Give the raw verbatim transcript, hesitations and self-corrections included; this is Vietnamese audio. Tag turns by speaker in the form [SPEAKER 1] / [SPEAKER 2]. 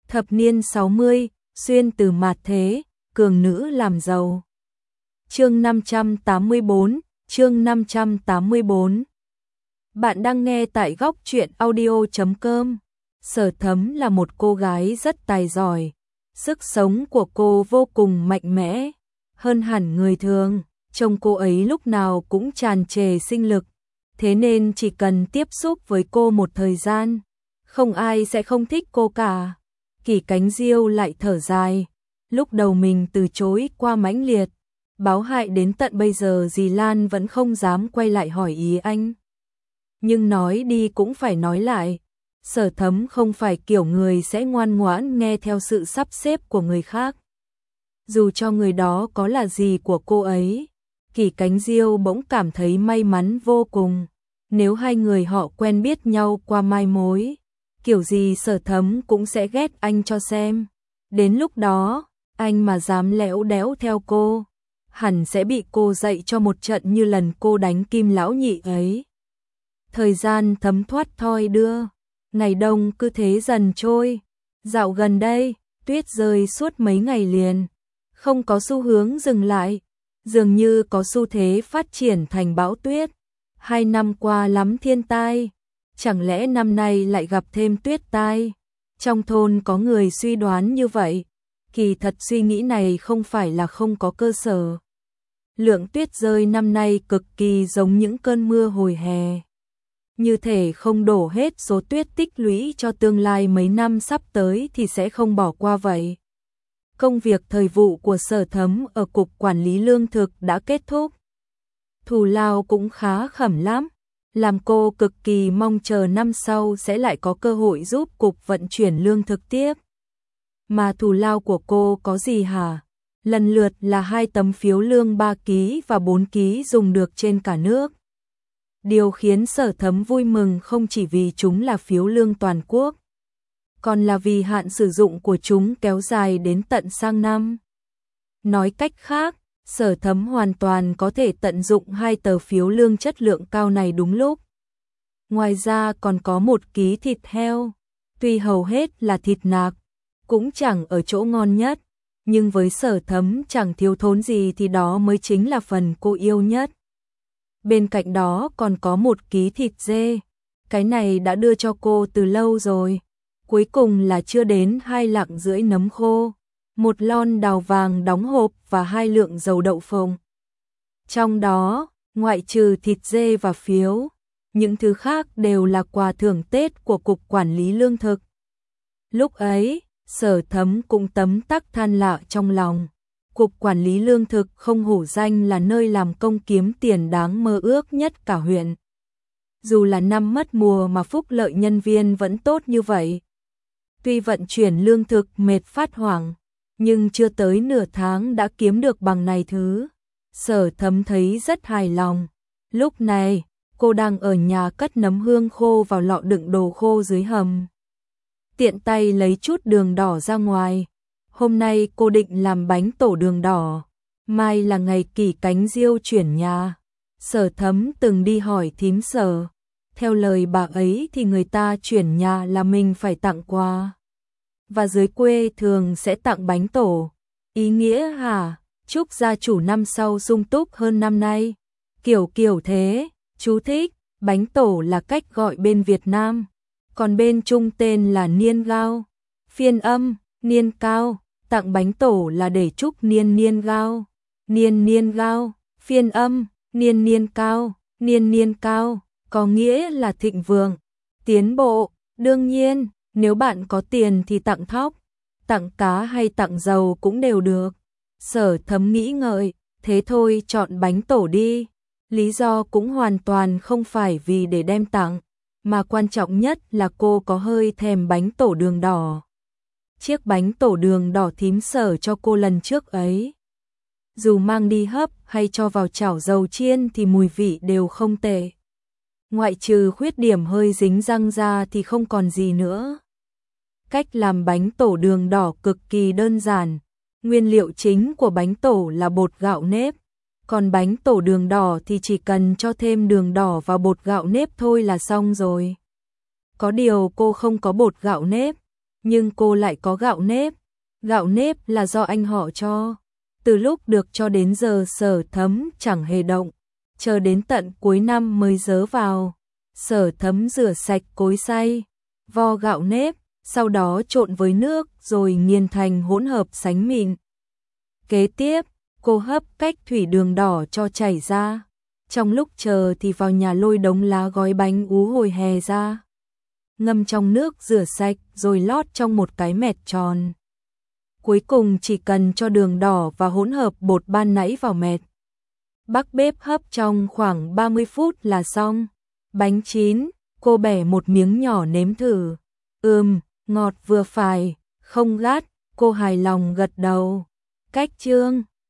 [SPEAKER 1] Thập niên sáu mươi, xuyên từ mạt thế, cường nữ làm giàu. Chương năm trăm tám mươi tư, chương năm trăm tám mươi tư. Bạn đang nghe tại góc truyện audio chấm com. Sở Thấm là một cô gái rất tài giỏi, sức sống của cô vô cùng mạnh mẽ, hơn hẳn người thường, trông cô ấy lúc nào cũng tràn trề sinh lực, thế nên chỉ cần tiếp xúc với cô một thời gian, không ai sẽ không thích cô cả. Kỷ Cánh Diêu lại thở dài, lúc đầu mình từ chối qua mãnh liệt, báo hại đến tận bây giờ dì Lan vẫn không dám quay lại hỏi ý anh. Nhưng nói đi cũng phải nói lại, Sở Thấm không phải kiểu người sẽ ngoan ngoãn nghe theo sự sắp xếp của người khác. Dù cho người đó có là gì của cô ấy, Kỷ Cánh Diêu bỗng cảm thấy may mắn vô cùng. Nếu hai người họ quen biết nhau qua mai mối, kiểu gì Sở Thấm cũng sẽ ghét anh cho xem. Đến lúc đó, anh mà dám lẽo đẽo theo cô, hẳn sẽ bị cô dạy cho một trận như lần cô đánh Kim lão nhị ấy. Thời gian thấm thoát thoi đưa, ngày đông cứ thế dần trôi. Dạo gần đây, tuyết rơi suốt mấy ngày liền, không có xu hướng dừng lại, dường như có xu thế phát triển thành bão tuyết. Hai năm qua lắm thiên tai, chẳng lẽ năm nay lại gặp thêm tuyết tai? Trong thôn có người suy đoán như vậy, kỳ thật suy nghĩ này không phải là không có cơ sở. Lượng tuyết rơi năm nay cực kỳ giống những cơn mưa hồi hè. Như thể không đổ hết số tuyết tích lũy cho tương lai mấy năm sắp tới thì sẽ không bỏ qua vậy. Công việc thời vụ của Sở Thấm ở Cục Quản lý Lương thực đã kết thúc. Thù lao cũng khá khẩm lắm, làm cô cực kỳ mong chờ năm sau sẽ lại có cơ hội giúp Cục vận chuyển lương thực tiếp. Mà thù lao của cô có gì hả? Lần lượt là hai tấm phiếu lương ba ký và bốn ký dùng được trên cả nước. Điều khiến Sở Thấm vui mừng không chỉ vì chúng là phiếu lương toàn quốc, còn là vì hạn sử dụng của chúng kéo dài đến tận sang năm. Nói cách khác, Sở Thấm hoàn toàn có thể tận dụng hai tờ phiếu lương chất lượng cao này đúng lúc. Ngoài ra còn có một ký thịt heo, tuy hầu hết là thịt nạc, cũng chẳng ở chỗ ngon nhất, nhưng với Sở Thấm chẳng thiếu thốn gì thì đó mới chính là phần cô yêu nhất. Bên cạnh đó còn có một ký thịt dê, cái này đã đưa cho cô từ lâu rồi. Cuối cùng là chưa đến hai lạng rưỡi nấm khô, một lon đào vàng đóng hộp và hai lượng dầu đậu phộng. Trong đó, ngoại trừ thịt dê và phiếu, những thứ khác đều là quà thưởng Tết của Cục Quản lý Lương thực. Lúc ấy, Sở Thấm cũng tấm tắc than lạ trong lòng. Cục Quản lý Lương thực không hổ danh là nơi làm công kiếm tiền đáng mơ ước nhất cả huyện. Dù là năm mất mùa mà phúc lợi nhân viên vẫn tốt như vậy. Tuy vận chuyển lương thực mệt phát hoảng, nhưng chưa tới nửa tháng đã kiếm được bằng này thứ. Sở Thấm thấy rất hài lòng. Lúc này, cô đang ở nhà cất nấm hương khô vào lọ đựng đồ khô dưới hầm. Tiện tay lấy chút đường đỏ ra ngoài. Hôm nay cô định làm bánh tổ đường đỏ. Mai là ngày Kỷ Cánh Diêu chuyển nhà. Sở Thấm từng đi hỏi thím Sở. Theo lời bà ấy thì người ta chuyển nhà là mình phải tặng quà. Và dưới quê thường sẽ tặng bánh tổ. Ý nghĩa hả? Chúc gia chủ năm sau sung túc hơn năm nay. Kiểu kiểu thế, chú thích, bánh tổ là cách gọi bên Việt Nam. Còn bên Trung tên là niên gao. Phiên âm, niên cao, tặng bánh tổ là để chúc niên niên gao. Niên niên gao, phiên âm, niên niên cao, niên niên cao, có nghĩa là thịnh vượng, tiến bộ. Đương nhiên, nếu bạn có tiền thì tặng thóc, tặng cá hay tặng dầu cũng đều được. Sở Thấm nghĩ ngợi, thế thôi chọn bánh tổ đi. Lý do cũng hoàn toàn không phải vì để đem tặng, mà quan trọng nhất là cô có hơi thèm bánh tổ đường đỏ. Chiếc bánh tổ đường đỏ thím Sở cho cô lần trước ấy, dù mang đi hấp hay cho vào chảo dầu chiên thì mùi vị đều không tệ. Ngoại trừ khuyết điểm hơi dính răng ra thì không còn gì nữa. Cách làm bánh tổ đường đỏ cực kỳ đơn giản. Nguyên liệu chính của bánh tổ là bột gạo nếp. Còn bánh tổ đường đỏ thì chỉ cần cho thêm đường đỏ vào bột gạo nếp thôi là xong rồi. Có điều cô không có bột gạo nếp, nhưng cô lại có gạo nếp. Gạo nếp là do anh họ cho. Từ lúc được cho đến giờ Sở Thấm chẳng hề động, chờ đến tận cuối năm mới dớ vào. Sở Thấm rửa sạch cối xay, vo gạo nếp, sau đó trộn với nước rồi nghiền thành hỗn hợp sánh mịn. Kế tiếp, cô hấp cách thủy đường đỏ cho chảy ra. Trong lúc chờ thì vào nhà lôi đống lá gói bánh ú hồi hè ra. Ngâm trong nước rửa sạch rồi lót trong một cái mẹt tròn. Cuối cùng chỉ cần cho đường đỏ và hỗn hợp bột ban nãy vào mẹt. Bắc bếp hấp trong khoảng ba mươi phút là xong. Bánh chín, cô bẻ một miếng nhỏ nếm thử. Ừm, ngọt vừa phải, không gắt, cô hài lòng gật đầu. Cách chương